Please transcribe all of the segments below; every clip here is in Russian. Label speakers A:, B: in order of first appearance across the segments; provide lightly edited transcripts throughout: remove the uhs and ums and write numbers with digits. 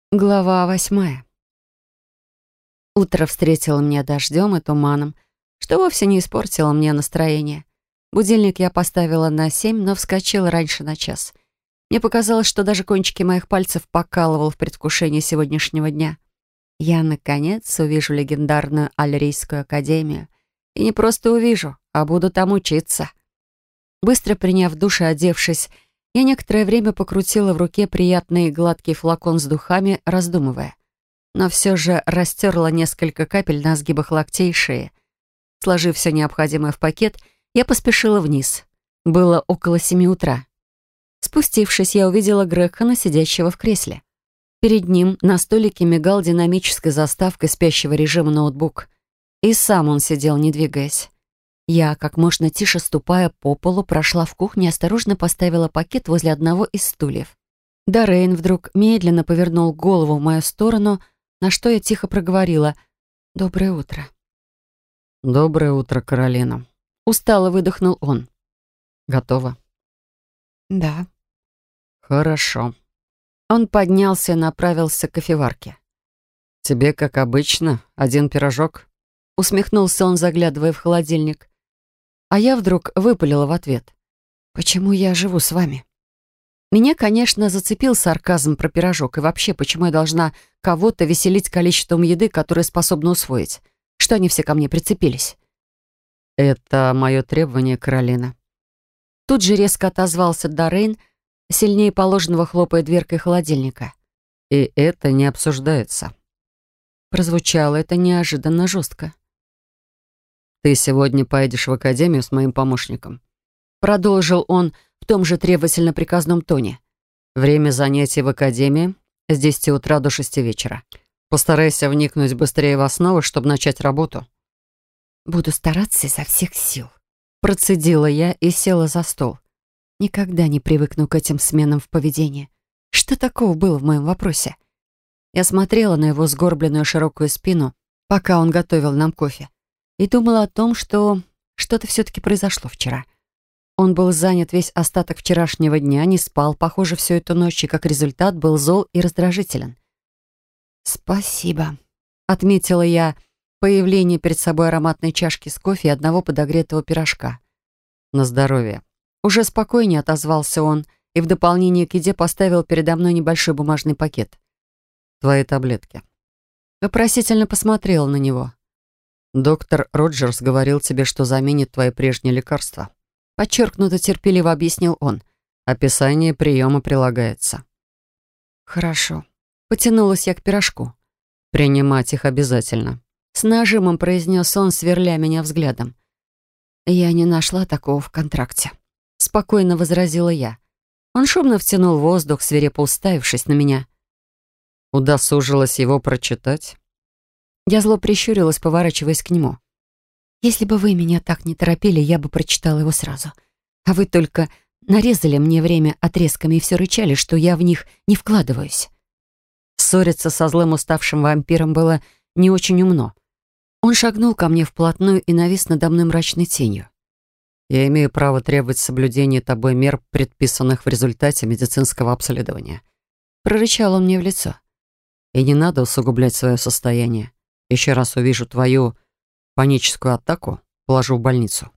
A: Глава 8. Утро встретило меня дождем и туманом, что вовсе не испортило мне настроение. Будильник я поставила на 7, но вскочила раньше на час. Мне показалось, что даже кончики моих пальцев покалывал в предвкушении сегодняшнего дня. Я, наконец, увижу легендарную Альрийскую академию. И не просто увижу, а буду там учиться. Быстро приняв душ и одевшись, я некоторое время покрутила в руке приятный гладкий флакон с духами, раздумывая. Но все же растерла несколько капель на сгибах локтей и шеи. Сложив все необходимое в пакет, я поспешила вниз. Было около 7 утра. Спустившись, я увидела Грегхана, сидящего в кресле. Перед ним на столике мигал динамической заставкой спящего режима ноутбук. И сам он сидел, не двигаясь. Я, как можно тише ступая по полу, прошла в кухню и осторожно поставила пакет возле одного из стульев. Дорейн вдруг медленно повернул голову в мою сторону, на что я тихо проговорила: «Доброе утро».
B: «Доброе утро, Каролина».
A: Устало выдохнул он.
B: «Готово?»
A: «Да».
B: «Хорошо».
A: Он поднялся и направился к кофеварке.
B: «Тебе, как обычно, один пирожок?»
A: Усмехнулся он, заглядывая в холодильник. А я вдруг выпалила в ответ: «Почему я живу с вами?» Меня, конечно, зацепил сарказм про пирожок. И вообще, почему я должна кого-то веселить количеством еды, которое способна усвоить? Что они все ко мне прицепились?
B: «Это мое требование, Каролина».
A: Тут же резко отозвался Дорейн, сильнее положенного хлопая дверкой холодильника.
B: «И это не обсуждается».
A: Прозвучало это неожиданно жестко.
B: «Ты сегодня поедешь в академию с моим помощником».
A: Продолжил он в том же требовательно-приказном тоне.
B: «Время занятий в академии с 10 утра до 6 вечера. Постарайся вникнуть быстрее в основы, чтобы начать работу».
A: «Буду стараться изо всех сил», — процедила я и села за стол. Никогда не привыкну к этим сменам в поведении. Что такого было в моем вопросе? Я смотрела на его сгорбленную широкую спину, пока он готовил нам кофе, и думала о том, что что-то все-таки произошло вчера. Он был занят весь остаток вчерашнего дня, не спал, похоже, всю эту ночь, и как результат был зол и раздражителен. «Спасибо», — отметила я появление перед собой ароматной чашки с кофе и одного подогретого пирожка.
B: «На здоровье».
A: Уже спокойнее отозвался он и в дополнение к еде поставил передо мной небольшой бумажный пакет.
B: «Твои таблетки».
A: Вопросительно посмотрела на него.
B: «Доктор Роджерс говорил тебе, что заменит твои прежние лекарства».
A: Подчеркнуто терпеливо объяснил он.
B: «Описание приема прилагается».
A: «Хорошо». Потянулась я к пирожку.
B: «Принимать их обязательно».
A: С нажимом произнес он, сверля меня взглядом. «Я не нашла такого в контракте», — спокойно возразила я. Он шумно втянул воздух, свирепо уставившись на меня.
B: «Удосужилась его прочитать?»
A: Я зло прищурилась, поворачиваясь к нему. «Если бы вы меня так не торопили, я бы прочитала его сразу. А вы только нарезали мне время отрезками и все рычали, что я в них не вкладываюсь». Ссориться со злым уставшим вампиром было не очень умно. Он шагнул ко мне вплотную и навис надо мной мрачной тенью.
B: «Я имею право требовать соблюдения тобой мер, предписанных в результате медицинского обследования».
A: Прорычал он мне в лицо.
B: «И не надо усугублять свое состояние. Еще раз увижу твою паническую атаку, положу в больницу».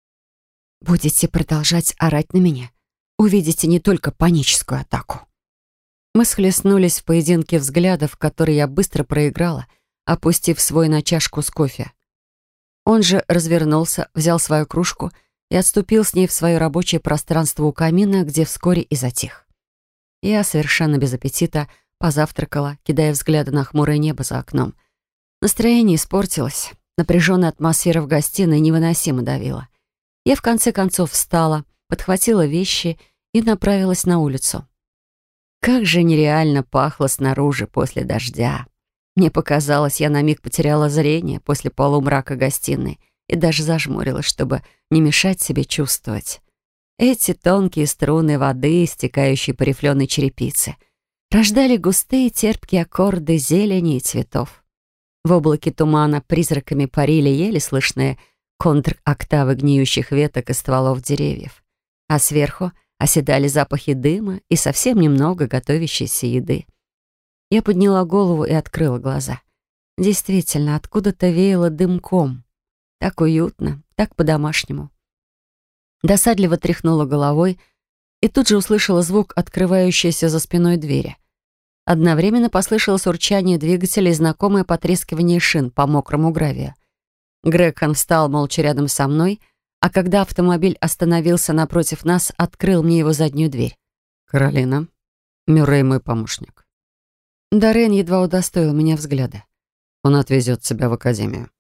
A: «Будете продолжать орать на меня, увидите не только паническую атаку». Мы схлестнулись в поединке взглядов, который я быстро проиграла, опустив свой на чашку с кофе. Он же развернулся, взял свою кружку и отступил с ней в свое рабочее пространство у камина, где вскоре и затих. Я совершенно без аппетита позавтракала, кидая взгляды на хмурое небо за окном. Настроение испортилось. Напряженная атмосфера в гостиной невыносимо давила. Я в конце концов встала, подхватила вещи и направилась на улицу. Как же нереально пахло снаружи после дождя. Мне показалось, я на миг потеряла зрение после полумрака гостиной и даже зажмурилась, чтобы не мешать себе чувствовать. Эти тонкие струны воды, стекающие по рифленой черепице, рождали густые терпкие аккорды зелени и цветов. В облаке тумана призраками парили еле слышные контр-октавы гниющих веток и стволов деревьев. А сверху оседали запахи дыма и совсем немного готовящейся еды. Я подняла голову и открыла глаза. Действительно, откуда-то веяло дымком. Так уютно, так по-домашнему. Досадливо тряхнула головой и тут же услышала звук открывающейся за спиной двери. Одновременно послышалось урчание двигателя и знакомое потрескивание шин по мокрому гравию. Грегсон встал молча рядом со мной, а когда автомобиль остановился напротив нас, открыл мне его заднюю дверь.
B: «Каролина, Мюррей мой помощник.
A: Дорен едва удостоил меня взгляда.
B: Он отвезет тебя в академию».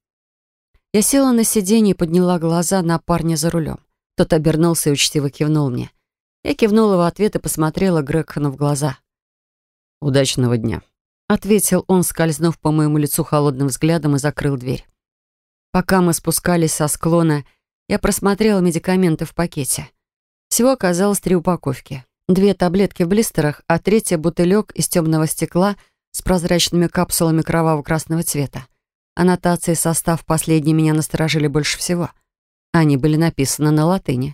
A: Я села на сиденье и подняла глаза на парня за рулем. Тот обернулся и учтиво кивнул мне. Я кивнула в ответ и посмотрела Грегсону в глаза.
B: «Удачного дня»,
A: — ответил он, скользнув по моему лицу холодным взглядом и закрыл дверь. Пока мы спускались со склона, я просмотрела медикаменты в пакете. Всего оказалось 3 упаковки. 2 таблетки в блистерах, а 3 бутылек из темного стекла с прозрачными капсулами кроваво-красного цвета. Аннотации и состав последней меня насторожили больше всего. Они были написаны на латыни.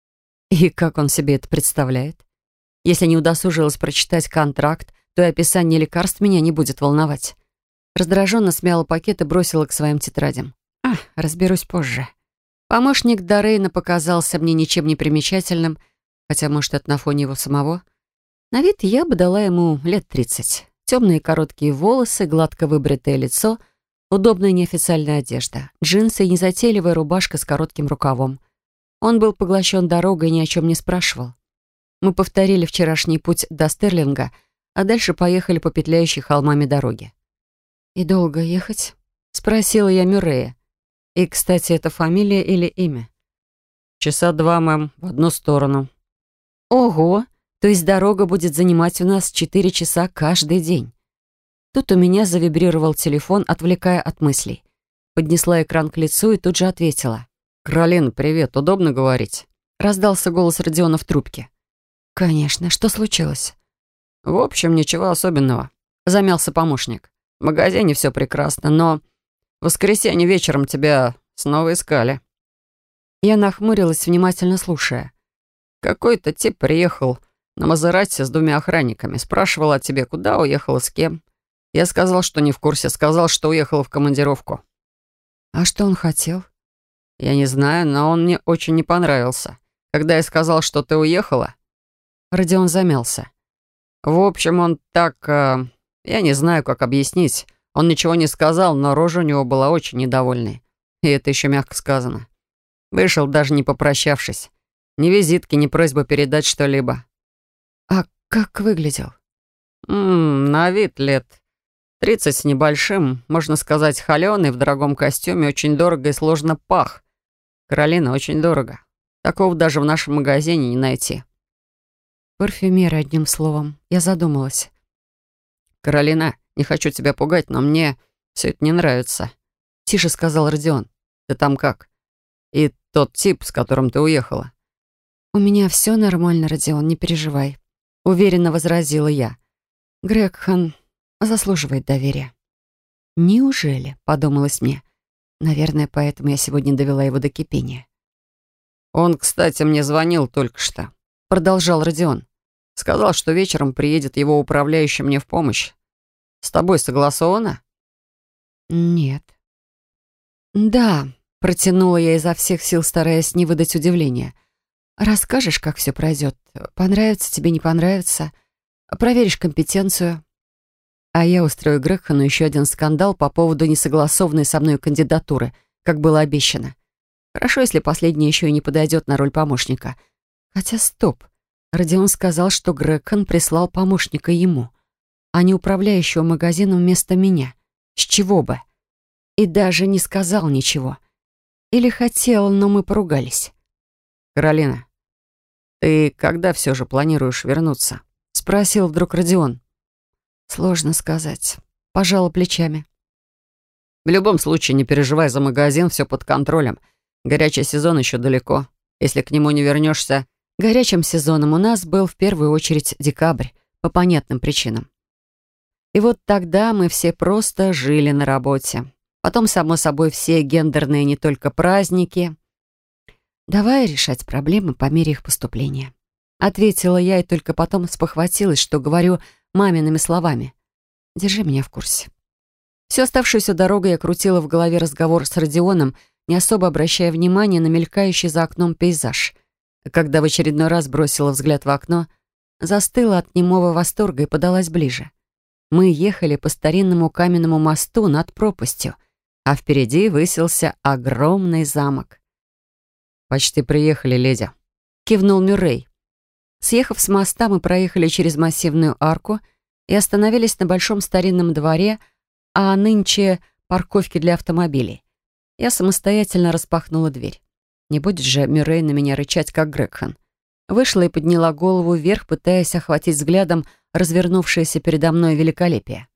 A: И как он себе это представляет? Если не удосужилась прочитать контракт, то и описание лекарств меня не будет волновать. Раздраженно смяла пакет и бросила к своим тетрадям. Разберусь позже. Помощник Дорейна показался мне ничем не примечательным, хотя, может, это на фоне его самого. На вид я бы дала ему лет 30. Темные короткие волосы, гладко выбритое лицо, удобная неофициальная одежда, джинсы и незатейливая рубашка с коротким рукавом. Он был поглощен дорогой и ни о чем не спрашивал. Мы повторили вчерашний путь до Стерлинга, а дальше поехали по петляющей холмами дороге. «И долго ехать?» — спросила я Мюррея. И, кстати, это фамилия или имя?
B: 2 часа, мэм, в одну сторону».
A: Ого! То есть дорога будет занимать у нас 4 часа каждый день. Тут у меня завибрировал телефон, отвлекая от мыслей. Поднесла экран к лицу и тут же ответила.
B: «Каролина, привет, удобно говорить?»
A: Раздался голос Родиона в трубке. «Конечно, что случилось?»
B: «В общем, ничего особенного», — замялся помощник. «В магазине все прекрасно, но в воскресенье вечером тебя снова искали».
A: Я нахмурилась, внимательно слушая.
B: «Какой-то тип приехал на Мазерати с 2 охранниками. Спрашивал о тебе, куда уехала, с кем. Я сказал, что не в курсе. Сказал, что уехала в командировку».
A: «А что он хотел?»
B: «Я не знаю, но он мне очень не понравился. Когда я сказал, что ты уехала...»
A: Родион замялся.
B: «В общем, он так... я не знаю, как объяснить. Он ничего не сказал, но рожа у него была очень недовольной. И это еще мягко сказано. Вышел, даже не попрощавшись. Ни визитки, ни просьбы передать что-либо».
A: «А как выглядел?»
B: На вид лет 30 с небольшим. Можно сказать, холеный, в дорогом костюме, очень дорого и сложно пах. Каролина, очень дорого. Такого даже в нашем магазине не найти».
A: «Парфюмер, одним словом». Я задумалась.
B: «Каролина, не хочу тебя пугать, но мне все это не нравится», — тише сказал Родион. «Ты там как? И тот тип, с которым ты уехала?»
A: «У меня все нормально, Родион, не переживай», — уверенно возразила я. «Грегсон заслуживает доверия». «Неужели?» — подумалось мне. Наверное, поэтому я сегодня довела его до кипения.
B: «Он, кстати, мне звонил только что», — продолжал Родион. «Сказал, что вечером приедет его управляющий мне в помощь. С тобой согласовано?»
A: «Нет». «Да», — протянула я изо всех сил, стараясь не выдать удивления. «Расскажешь, как все пройдет? Понравится тебе, не понравится? Проверишь компетенцию?» А я устрою Грегсону еще один скандал по поводу несогласованной со мной кандидатуры, как было обещано. Хорошо, если последний еще и не подойдет на роль помощника. Хотя стоп. Родион сказал, что Грегсон прислал помощника ему, а не управляющего магазином вместо меня. С чего бы? И даже не сказал ничего. Или хотел, но мы поругались.
B: «Каролина, ты когда все же планируешь вернуться?» — спросил вдруг Родион.
A: Сложно сказать. Пожала плечами.
B: «В любом случае, не переживай за магазин, все под контролем. Горячий сезон еще далеко. Если к нему не вернешься...»
A: Горячим сезоном у нас был в первую очередь декабрь, по понятным причинам. И вот тогда мы все просто жили на работе. Потом, само собой, все гендерные не только праздники. «Давай решать проблемы по мере их поступления», — ответила я и только потом спохватилась, что говорю мамиными словами. Держи меня в курсе». Всю оставшуюся дорогу я крутила в голове разговор с Родионом, не особо обращая внимания на мелькающий за окном пейзаж. Когда в очередной раз бросила взгляд в окно, застыла от немого восторга и подалась ближе. Мы ехали по старинному каменному мосту над пропастью, а впереди высился огромный замок.
B: «Почти приехали, леди»,
A: — кивнул Мюррей. Съехав с моста, мы проехали через массивную арку и остановились на большом старинном дворе, а нынче парковке для автомобилей. Я самостоятельно распахнула дверь. Не будет же Мюррей на меня рычать, как Грегхан. Вышла и подняла голову вверх, пытаясь охватить взглядом развернувшееся передо мной великолепие.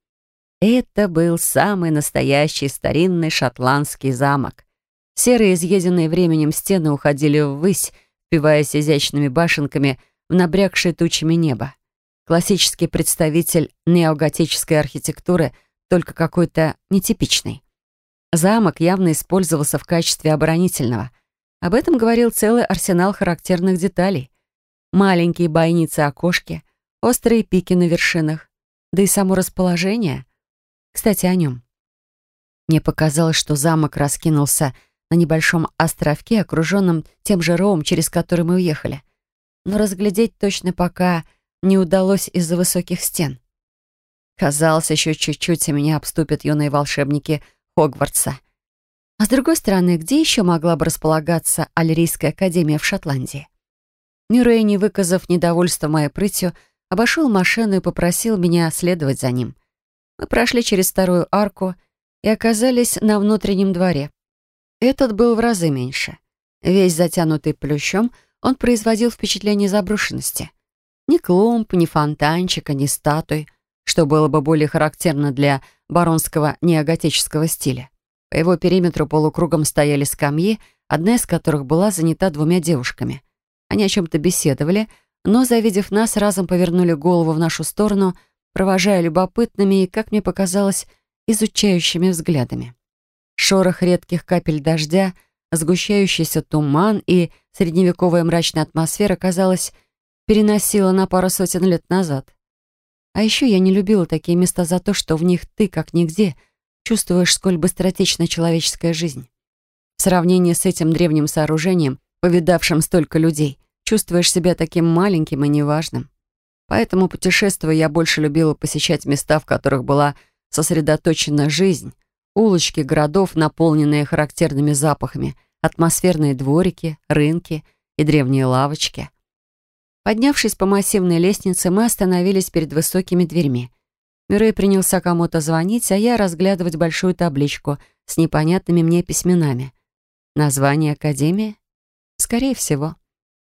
A: Это был самый настоящий старинный шотландский замок. Серые, изъеденные временем стены уходили ввысь, впиваясь изящными башенками в набрякшее тучами небо. Классический представитель неоготической архитектуры, только какой-то нетипичный. Замок явно использовался в качестве оборонительного. Об этом говорил целый арсенал характерных деталей. Маленькие бойницы-окошки, острые пики на вершинах, да и само расположение. Кстати, о нем. Мне показалось, что замок раскинулся на небольшом островке, окруженном тем же ровом, через который мы уехали. Но разглядеть точно пока не удалось из-за высоких стен. Казалось, еще чуть-чуть, и меня обступят юные волшебники Хогвартса. А с другой стороны, где еще могла бы располагаться Альрийская академия в Шотландии? Мюррей, не выказав недовольства моей прытью, обошел машину и попросил меня следовать за ним. Мы прошли через вторую арку и оказались на внутреннем дворе. Этот был в разы меньше. Весь затянутый плющом, он производил впечатление заброшенности. Ни клумб, ни фонтанчика, ни статуй, что было бы более характерно для баронского неоготического стиля. По его периметру полукругом стояли скамьи, одна из которых была занята двумя девушками. Они о чем-то беседовали, но, завидев нас, разом повернули голову в нашу сторону, провожая любопытными и, как мне показалось, изучающими взглядами. Шорох редких капель дождя, сгущающийся туман и средневековая мрачная атмосфера, казалось, переносила на пару сотен лет назад. А еще я не любила такие места за то, что в них ты, как нигде, чувствуешь, сколь быстротечна человеческая жизнь. В сравнении с этим древним сооружением, повидавшим столько людей, чувствуешь себя таким маленьким и неважным. Поэтому, путешествуя, я больше любила посещать места, в которых была сосредоточена жизнь, улочки городов, наполненные характерными запахами, атмосферные дворики, рынки и древние лавочки. Поднявшись по массивной лестнице, мы остановились перед высокими дверьми. Мюррей принялся кому-то звонить, а я разглядывать большую табличку с непонятными мне письменами. Название академии? Скорее всего.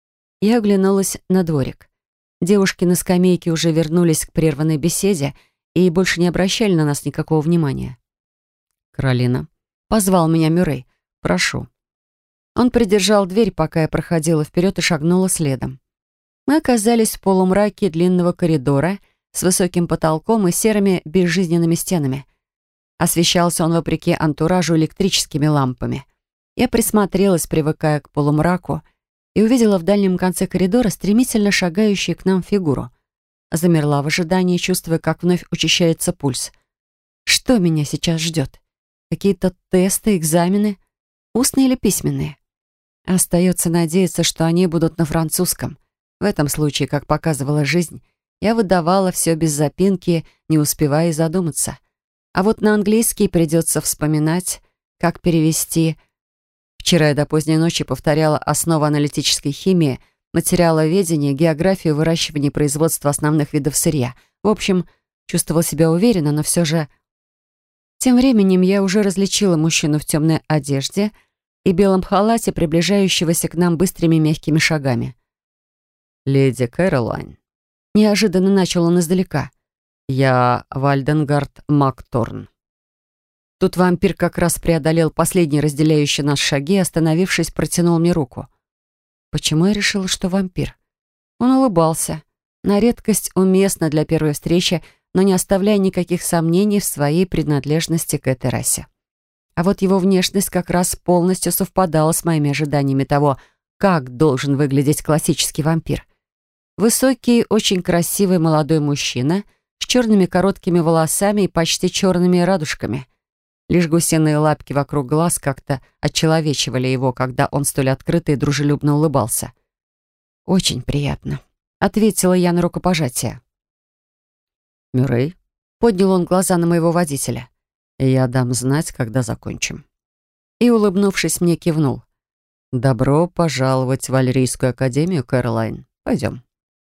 A: Я оглянулась на дворик. Девушки на скамейке уже вернулись к прерванной беседе и больше не обращали на нас никакого внимания.
B: «Каролина»,
A: — позвал меня Мюррей. «Прошу». Он придержал дверь, пока я проходила вперед и шагнула следом. Мы оказались в полумраке длинного коридора с высоким потолком и серыми безжизненными стенами. Освещался он, вопреки антуражу, электрическими лампами. Я присмотрелась, привыкая к полумраку, и увидела в дальнем конце коридора стремительно шагающую к нам фигуру. Замерла в ожидании, чувствуя, как вновь учащается пульс. Что меня сейчас ждет? Какие-то тесты, экзамены? Устные или письменные? Остается надеяться, что они будут на французском. В этом случае, как показывала жизнь, я выдавала все без запинки, не успевая и задуматься. А вот на английский придется вспоминать, как перевести. Вчера я до поздней ночи повторяла основы аналитической химии, материаловедения, географию, выращивания и производства основных видов сырья. В общем, чувствовала себя уверенно, но все же... Тем временем я уже различила мужчину в темной одежде и белом халате, приближающегося к нам быстрыми мягкими шагами.
B: «Леди Кэролайн»,
A: — неожиданно начал он издалека.
B: «Я Вальденгард Макторн».
A: Тут вампир как раз преодолел последние разделяющие нас шаги и, остановившись, протянул мне руку. Почему я решила, что вампир? Он улыбался. На редкость уместно для первой встречи, но не оставляя никаких сомнений в своей принадлежности к этой расе. А вот его внешность как раз полностью совпадала с моими ожиданиями того, как должен выглядеть классический вампир. Высокий, очень красивый молодой мужчина с черными короткими волосами и почти черными радужками. Лишь гусиные лапки вокруг глаз как-то отчеловечивали его, когда он столь открыто и дружелюбно улыбался. «Очень приятно», — ответила я на рукопожатие.
B: «Мюррей?» — поднял он глаза на моего водителя. «Я дам знать, когда закончим».
A: И, улыбнувшись, мне кивнул.
B: «Добро пожаловать в Валерийскую академию, Кэролайн. Пойдем».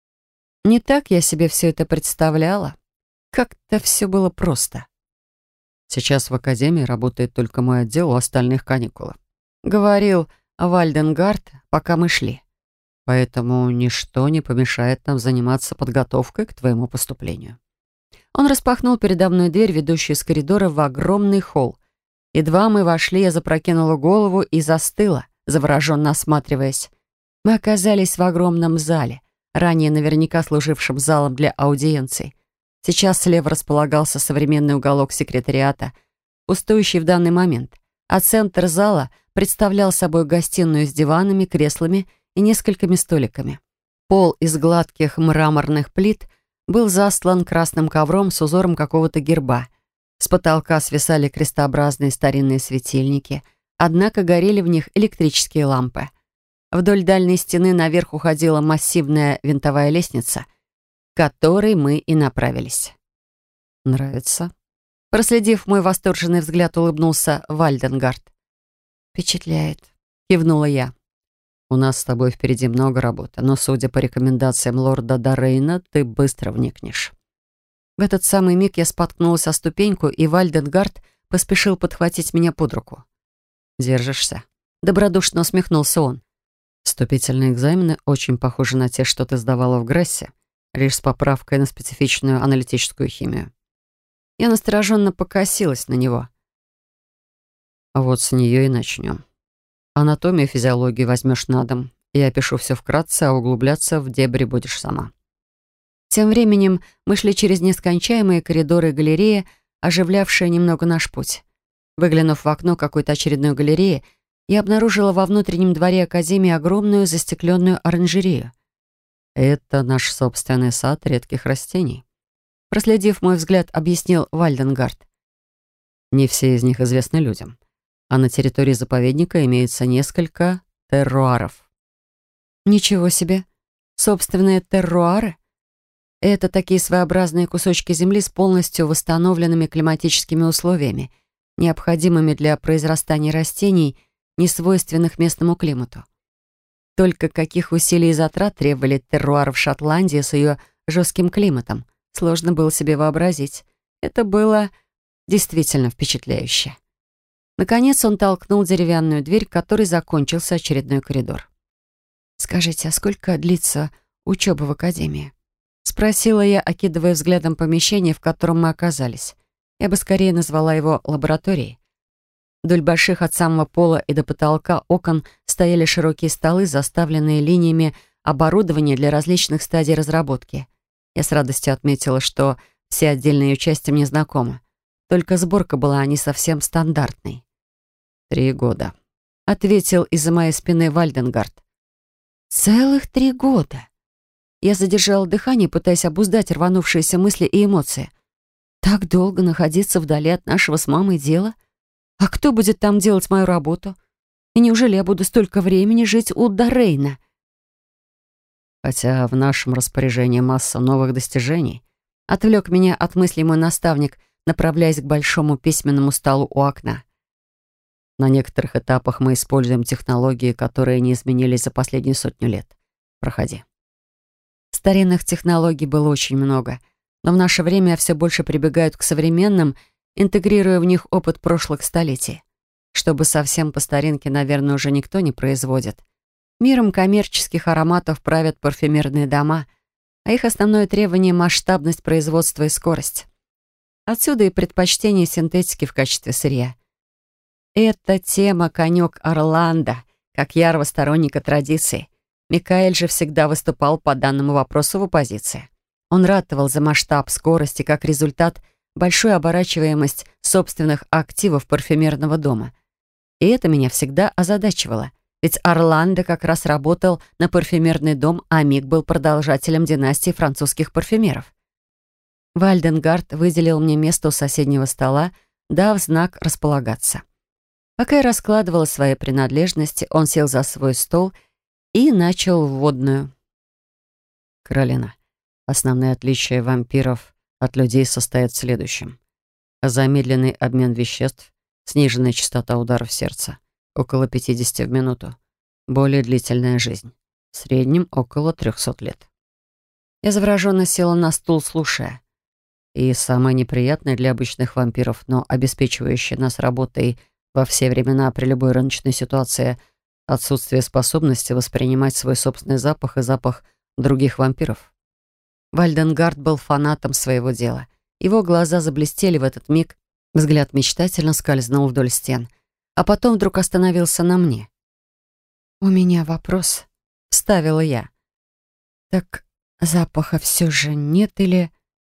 A: Не так я себе все это представляла. Как-то все было просто.
B: «Сейчас в академии работает только мой отдел, у остальных каникулы»,
A: — говорил Вальденгард, пока мы шли.
B: «Поэтому ничто не помешает нам заниматься подготовкой к твоему поступлению».
A: Он распахнул передо мной дверь, ведущую из коридора в огромный холл. Едва мы вошли, я запрокинула голову и застыла, завороженно осматриваясь. Мы оказались в огромном зале, ранее наверняка служившем залом для аудиенций. Сейчас слева располагался современный уголок секретариата, пустующий в данный момент, а центр зала представлял собой гостиную с диванами, креслами и несколькими столиками. Пол из гладких мраморных плит был застлан красным ковром с узором какого-то герба. С потолка свисали крестообразные старинные светильники, однако горели в них электрические лампы. Вдоль дальней стены наверх уходила массивная винтовая лестница, к которой мы и направились.
B: «Нравится?»
A: Проследив мой восторженный взгляд, улыбнулся Вальденгард. «Впечатляет», — кивнула я.
B: «У нас с тобой впереди много работы, но, судя по рекомендациям лорда Доррейна, ты быстро вникнешь».
A: В этот самый миг я споткнулась о ступеньку, и Вальденгард поспешил подхватить меня под руку.
B: «Держишься?»
A: — добродушно усмехнулся он.
B: «Вступительные экзамены очень похожи на те, что ты сдавала в Грассе, лишь с поправкой на специфичную аналитическую химию».
A: Я настороженно покосилась на него.
B: Вот с нее и начнем. Анатомию и физиологию возьмешь на дом. Я опишу все вкратце, а углубляться в дебри будешь сама.
A: Тем временем мы шли через нескончаемые коридоры и галереи, оживлявшие немного наш путь. Выглянув в окно какой-то очередной галереи, я обнаружила во внутреннем дворе Академии огромную застекленную оранжерею.
B: Это наш собственный сад редких растений.
A: Проследив мой взгляд, объяснил Вальденгард.
B: Не все из них известны людям. А на территории заповедника имеется несколько терруаров.
A: Ничего себе! Собственные терруары? Это такие своеобразные кусочки земли с полностью восстановленными климатическими условиями, необходимыми для произрастания растений, не свойственных местному климату. Только каких усилий и затрат требовали терруары в Шотландии с ее жестким климатом, сложно было себе вообразить. Это было действительно впечатляюще. Наконец он толкнул деревянную дверь, к которой закончился очередной коридор. «Скажите, а сколько длится учеба в академии?» — спросила я, окидывая взглядом помещение, в котором мы оказались. Я бы скорее назвала его лабораторией. Вдоль больших от самого пола и до потолка окон стояли широкие столы, заставленные линиями оборудования для различных стадий разработки. Я с радостью отметила, что все отдельные ее части мне знакомы. Только сборка была не совсем стандартной.
B: 3 года»,
A: — ответил из-за моей спины Вальденгард. «Целых 3 года!» Я задержала дыхание, пытаясь обуздать рванувшиеся мысли и эмоции. «Так долго находиться вдали от нашего с мамой дела? А кто будет там делать мою работу? И неужели я буду столько времени жить у Доррейна?»
B: «Хотя в нашем распоряжении масса новых достижений»,
A: — отвлек меня от мыслей мой наставник, направляясь к большому письменному столу у окна.
B: «На некоторых этапах мы используем технологии, которые не изменились за последние 100 лет. Проходи».
A: Старинных технологий было очень много, но в наше время все больше прибегают к современным, интегрируя в них опыт прошлых столетий. Чтобы совсем по старинке, наверное, уже никто не производит. Миром коммерческих ароматов правят парфюмерные дома, а их основное требование — масштабность производства и скорость. Отсюда и предпочтение синтетики в качестве сырья. Эта тема — конек Орландо, как ярого сторонника традиций. Микаэль же всегда выступал по данному вопросу в оппозиции. Он ратовал за масштаб, скорость и, как результат, большую оборачиваемость собственных активов парфюмерного дома. И это меня всегда озадачивало, ведь Орландо как раз работал на парфюмерный дом, а Мик был продолжателем династии французских парфюмеров. Вальденгард выделил мне место у соседнего стола, дав знак располагаться. Пока я раскладывала свои принадлежности, он сел за свой стол и начал вводную.
B: Каролина, основные отличия вампиров от людей состоят в следующем. Замедленный обмен веществ, сниженная частота ударов сердца, около 50 в минуту, более длительная жизнь, в среднем около 300 лет.
A: Я завороженно села на стул, слушая.
B: И самое неприятное для обычных вампиров, но обеспечивающее нас работой во все времена при любой рыночной ситуации, отсутствие способности воспринимать свой собственный запах и запах других вампиров.
A: Вальденгард был фанатом своего дела. Его глаза заблестели в этот миг, взгляд мечтательно скользнул вдоль стен, а потом вдруг остановился на мне. «У меня вопрос», — вставила я. «Так запаха все же нет или...»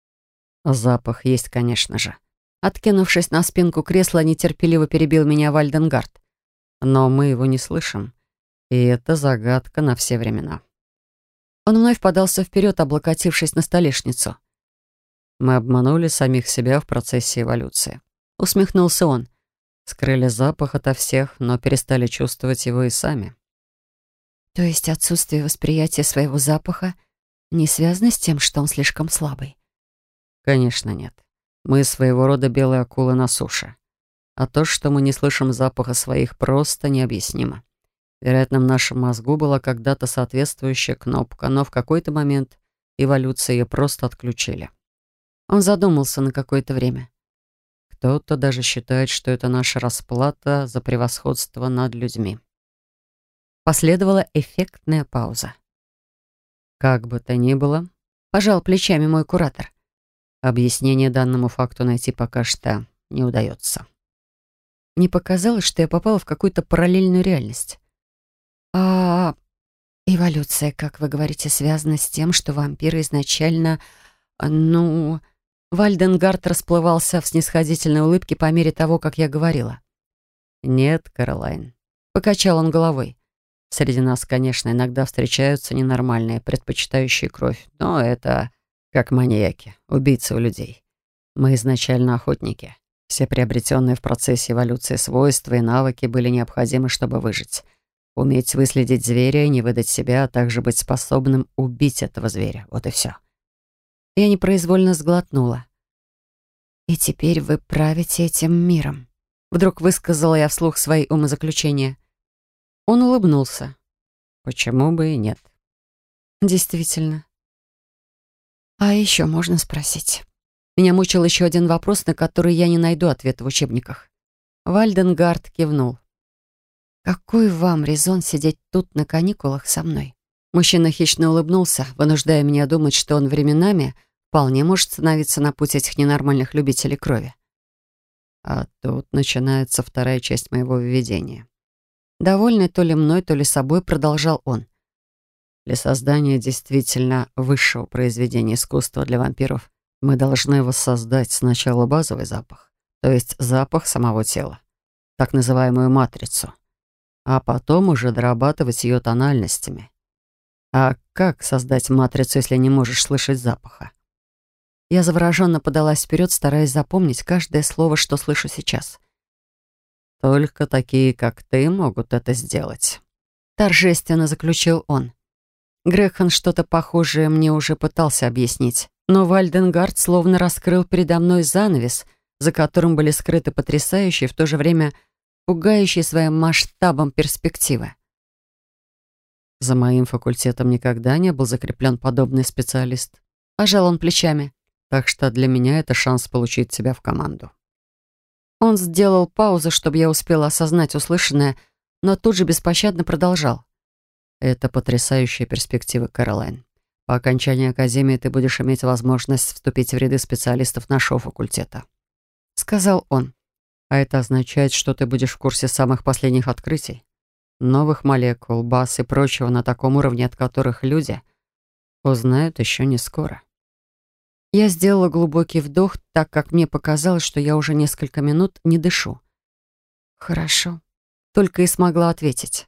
B: Запах есть, конечно же.
A: Откинувшись на спинку кресла, нетерпеливо перебил меня Вальденгард.
B: Но мы его не слышим, и это загадка на все времена.
A: Он вновь подался вперед, облокотившись на столешницу.
B: Мы обманули самих себя в процессе эволюции.
A: Усмехнулся он.
B: Скрыли запах ото всех, но перестали чувствовать его и сами.
A: То есть отсутствие восприятия своего запаха не связано с тем, что он слишком слабый?
B: Конечно, нет. Мы своего рода белые акулы на суше. А то, что мы не слышим запаха своих, просто необъяснимо. Вероятно, в нашем мозгу была когда-то соответствующая кнопка, но в какой-то момент эволюции ее просто отключили.
A: Он задумался на какое-то время.
B: Кто-то даже считает, что это наша расплата за превосходство над людьми.
A: Последовала эффектная пауза.
B: Как бы то ни было,
A: пожал плечами мой куратор.
B: Объяснение данному факту найти пока что не удается.
A: Мне показалось, что я попала в какую-то параллельную реальность. А эволюция, как вы говорите, связана с тем, что вампиры изначально... Вальденгард расплывался в снисходительной улыбке по мере того, как я говорила.
B: «Нет, Кэролайн»,
A: — покачал он головой.
B: «Среди нас, конечно, иногда встречаются ненормальные, предпочитающие кровь, но это как маньяки, убийцы у людей. Мы изначально охотники. Все приобретенные в процессе эволюции свойства и навыки были необходимы, чтобы выжить. Уметь выследить зверя и не выдать себя, а также быть способным убить этого зверя. Вот и все».
A: Я непроизвольно сглотнула. «И теперь вы правите этим миром», — вдруг высказала я вслух свои умозаключения. Он улыбнулся.
B: «Почему бы и нет?»
A: «Действительно. А еще можно спросить?» Меня мучил еще один вопрос, на который я не найду ответа в учебниках. Вальденгард кивнул. «Какой вам резон сидеть тут на каникулах со мной?» Мужчина хищно улыбнулся, вынуждая меня думать, что он временами вполне может становиться на путь этих ненормальных любителей крови.
B: А тут начинается вторая часть моего введения.
A: Довольный то ли мной, то ли собой, продолжал он.
B: Для создания действительно высшего произведения искусства для вампиров мы должны воссоздать сначала базовый запах, то есть запах самого тела, так называемую матрицу, а потом уже дорабатывать ее тональностями. А как создать матрицу, если не можешь слышать запаха?
A: Я завороженно подалась вперед, стараясь запомнить каждое слово, что слышу сейчас.
B: «Только такие, как ты, могут это сделать»,
A: — торжественно заключил он. Грехан что-то похожее мне уже пытался объяснить, но Вальденгард словно раскрыл передо мной занавес, за которым были скрыты потрясающие, в то же время пугающие своим масштабом перспективы.
B: «За моим факультетом никогда не был закреплен подобный специалист», —
A: пожал он плечами.
B: «Так что для меня это шанс получить тебя в команду».
A: Он сделал паузу, чтобы я успела осознать услышанное, но тут же беспощадно продолжал.
B: «Это потрясающая перспектива, Кэролайн. По окончании академии ты будешь иметь возможность вступить в ряды специалистов нашего факультета»,
A: — сказал он.
B: «А это означает, что ты будешь в курсе самых последних открытий, новых молекул, баз и прочего на таком уровне, от которых люди узнают еще не скоро».
A: Я сделала глубокий вдох, так как мне показалось, что я уже несколько минут не дышу. «Хорошо», — только и смогла ответить.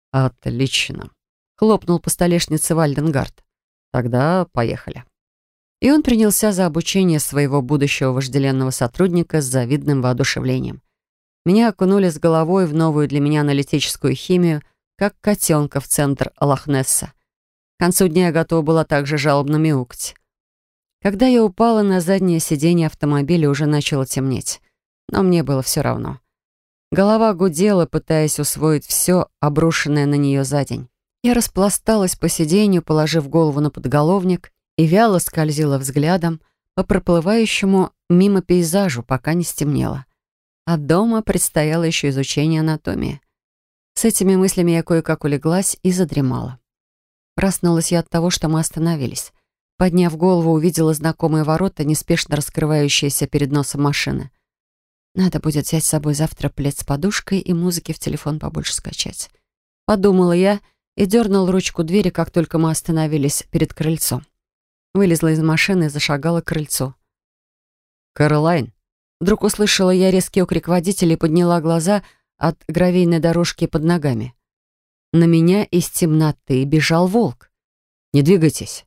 B: «Отлично»,
A: — хлопнул по столешнице Вальденгард.
B: «Тогда поехали».
A: И он принялся за обучение своего будущего вожделенного сотрудника с завидным воодушевлением. Меня окунули с головой в новую для меня аналитическую химию, как котенка в центр Лохнесса. К концу дня я готова была также жалобно мяукать. Когда я упала на заднее сиденье автомобиля, уже начало темнеть. Но мне было все равно. Голова гудела, пытаясь усвоить все, обрушенное на нее за день. Я распласталась по сиденью, положив голову на подголовник, и вяло скользила взглядом по проплывающему мимо пейзажу, пока не стемнело. А дома предстояло еще изучение анатомии. С этими мыслями я кое-как улеглась и задремала. Проснулась я от того, что мы остановились. Подняв голову, увидела знакомые ворота, неспешно раскрывающиеся перед носом машины. Надо будет взять с собой завтра плед с подушкой и музыки в телефон побольше скачать. Подумала я и дернула ручку двери, как только мы остановились перед крыльцом. Вылезла из машины и зашагала к крыльцу.
B: «Кэролайн!»
A: Вдруг услышала я резкий окрик водителя и подняла глаза от гравийной дорожки под ногами. На меня из темноты бежал волк.
B: «Не двигайтесь!»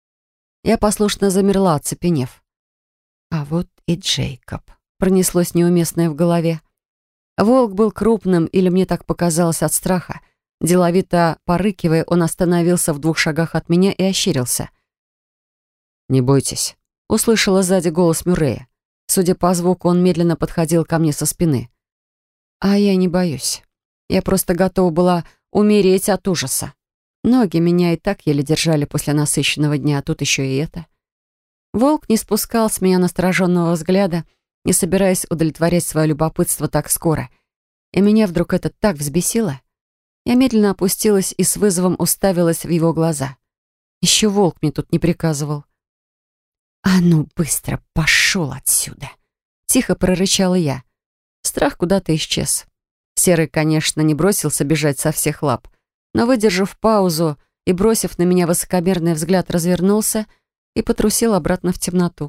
A: Я послушно замерла, оцепенев. А вот и Джейкоб. Пронеслось неуместное в голове. Волк был крупным, или мне так показалось от страха. Деловито порыкивая, он остановился в 2 шагах от меня и ощерился.
B: «Не бойтесь»,
A: — услышала сзади голос Мюррея. Судя по звуку, он медленно подходил ко мне со спины. А я не боюсь. Я просто готова была умереть от ужаса. Ноги меня и так еле держали после насыщенного дня, а тут еще и это. Волк не спускал с меня настороженного взгляда, не собираясь удовлетворять свое любопытство так скоро. И меня вдруг это так взбесило. Я медленно опустилась и с вызовом уставилась в его глаза. Еще волк мне тут не приказывал. «А ну, быстро пошел отсюда!» Тихо прорычала я. Страх куда-то исчез. Серый, конечно, не бросился бежать со всех лап, но, выдержав паузу и бросив на меня высокомерный взгляд, развернулся и потрусил обратно в темноту.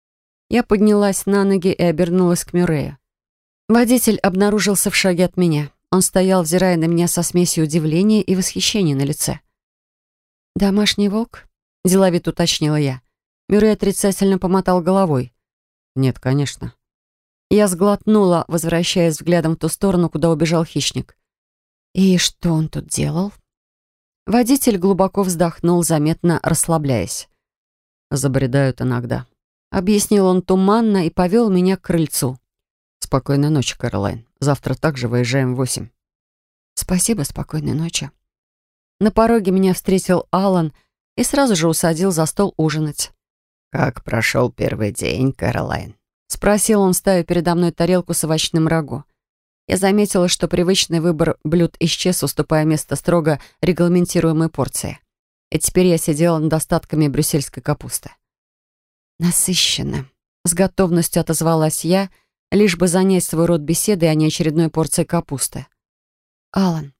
A: Я поднялась на ноги и обернулась к Мюррею. Водитель обнаружился в шаге от меня. Он стоял, взирая на меня со смесью удивления и восхищения на лице. «Домашний волк?» — деловито уточнила я. Мюррей отрицательно помотал головой.
B: «Нет, конечно».
A: Я сглотнула, возвращаясь взглядом в ту сторону, куда убежал хищник. «И что он тут делал?» Водитель глубоко вздохнул, заметно расслабляясь.
B: «Забредают иногда»,
A: — объяснил он туманно и повел меня к крыльцу.
B: «Спокойной ночи, Кэролайн. Завтра также выезжаем в 8».
A: «Спасибо, спокойной ночи». На пороге меня встретил Алан и сразу же усадил за стол ужинать.
B: «Как прошел первый день, Кэролайн?»
A: — спросил он, ставя передо мной тарелку с овощным рагу. Я заметила, что привычный выбор блюд исчез, уступая место строго регламентируемой порции. И теперь я сидела над остатками брюссельской капусты. «Насыщенно», — с готовностью отозвалась я, лишь бы занять свой рот беседой, а не очередной порцией капусты. «Алан,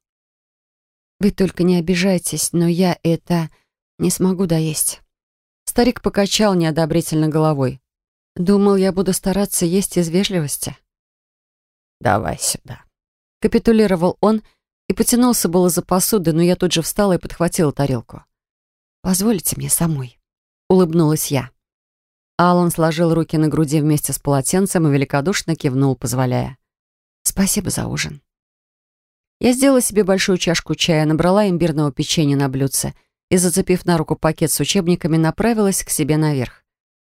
A: вы только не обижайтесь, но я это не смогу доесть». Старик покачал неодобрительно головой. «Думал, я буду стараться есть из вежливости».
B: «Давай сюда»,
A: — капитулировал он и потянулся было за посудой, но я тут же встала и подхватила тарелку. «Позволите мне самой», — улыбнулась я. Алан сложил руки на груди вместе с полотенцем и великодушно кивнул, позволяя. «Спасибо за ужин». Я сделала себе большую чашку чая, набрала имбирного печенья на блюдце и, зацепив на руку пакет с учебниками, направилась к себе наверх.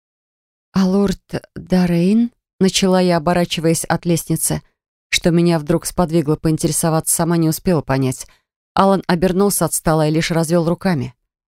A: «А лорд Даррейн?» — начала я, оборачиваясь от лестницы, что меня вдруг сподвигло поинтересоваться, сама не успела понять. Алан обернулся от стола и лишь развел руками.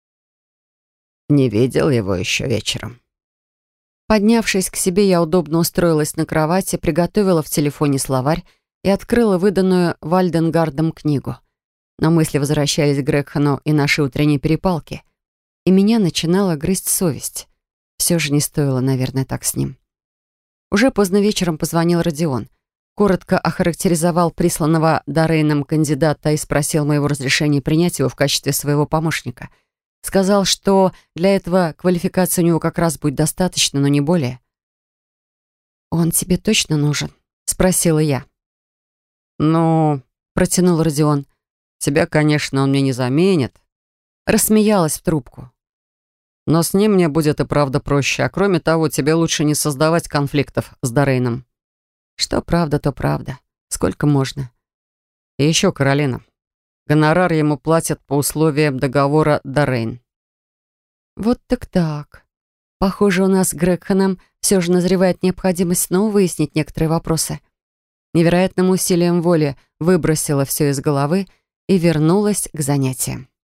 B: «Не видел его еще вечером».
A: Поднявшись к себе, я удобно устроилась на кровати, приготовила в телефоне словарь и открыла выданную Вальденгардом книгу. Но мысли возвращались к Грегхану и нашей утренней перепалке, и меня начинала грызть совесть. Все же не стоило, наверное, так с ним. Уже поздно вечером позвонил Родион. Коротко охарактеризовал присланного Даррейном кандидата и спросил моего разрешения принять его в качестве своего помощника. Сказал, что для этого квалификации у него как раз будет достаточно, но не более. «Он тебе точно нужен?» — спросила я.
B: «Ну...»
A: — протянул Родион.
B: «Тебя, конечно, он мне не заменит».
A: Рассмеялась в трубку.
B: Но с ним мне будет и правда проще. А кроме того, тебе лучше не создавать конфликтов с Дорейном.
A: Что правда, то правда. Сколько можно?
B: И еще, Каролина, гонорар ему платят по условиям договора Дорейн.
A: Вот так. Похоже, у нас с Грегханом все же назревает необходимость снова выяснить некоторые вопросы. Невероятным усилием воли выбросила все из головы и вернулась к занятиям.